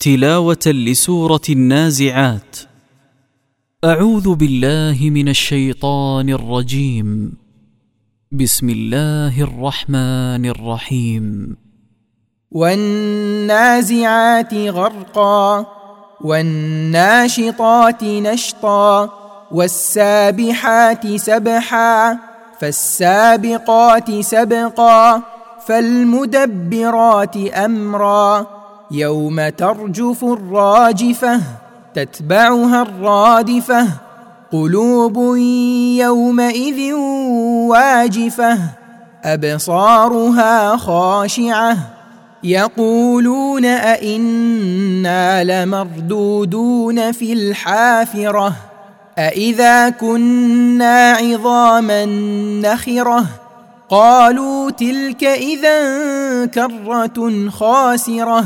تلاوة لسورة النازعات. أعوذ بالله من الشيطان الرجيم. بسم الله الرحمن الرحيم. والنازعات غرقا والناشطات نشطا والسابحات سبحا فالسابقات سبقا فالمدبرات أمرا يوم ترجف الراجفة تتبعها الرادفة قلوب يومئذ واجفة أبصارها خاشعة يقولون أئنا لمردودون في الحافرة أئذا كنا عظاما نخرة قالوا تلك إذا كرة خاسرة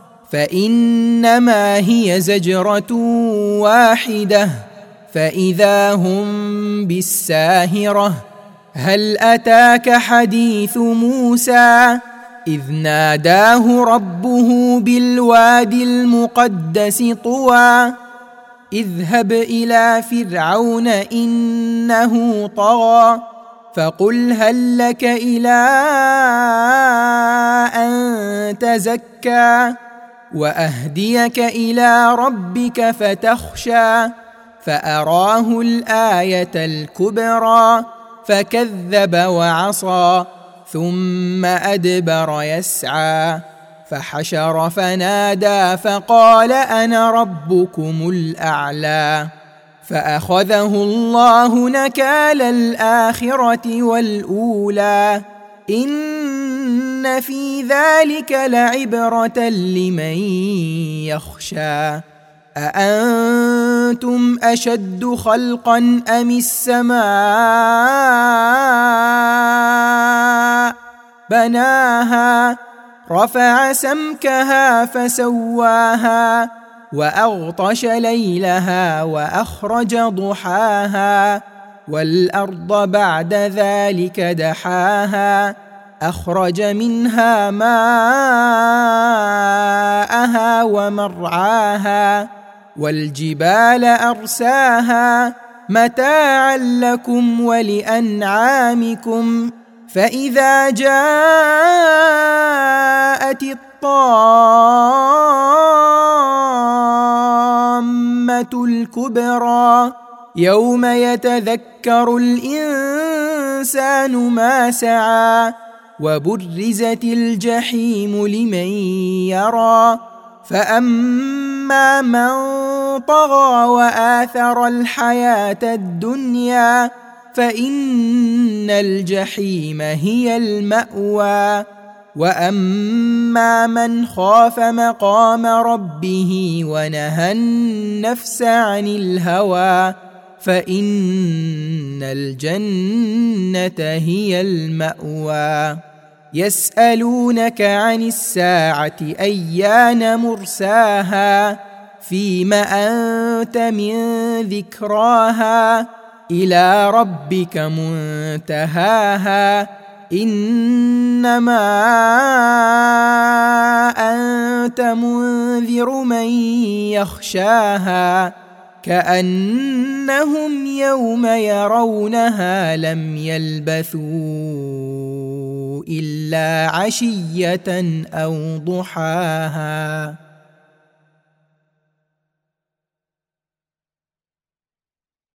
فإنما هي زجرة واحدة فإذا هم بالساهرة هل أتاك حديث موسى إذ ناداه ربه بالوادي المقدس طوى اذهب إلى فرعون إنه طغى فقل هل لك إلى أن تزكى وأهديك إلى ربك فتخشى فأراه الآية الكبرى فكذب وعصى ثم أدبر يسعى فحشر فنادى فقال أنا ربكم الأعلى فأخذه الله نكال الآخرة والأولى إن في ذلك لعبرة لمن يخشى أأنتم أشد خلقا أم السماء بناها رفع سمكها فسواها وأغطش ليلها وأخرج ضحاها والأرض بعد ذلك دحاها أخرج منها ماءها ومرعاها والجبال أرساها متاعا لكم ولأنعامكم فإذا جاءت الطامة الكبرى يوم يتذكر الإنسان ما سعى وبرزت الجحيم لمن يرى فأما من طغى وآثر الحياة الدنيا فإن الجحيم هي المأوى وأما من خاف مقام ربه ونهى النفس عن الهوى فإن الجنة هي المأوى يسألونك عن الساعة أيان مرساها فيم أنت من ذكراها إلى ربك منتهاها إنما أنت منذر من يخشاها كأنهم يوم يرونها لم يلبثوا إلا عشية أو ضحاها.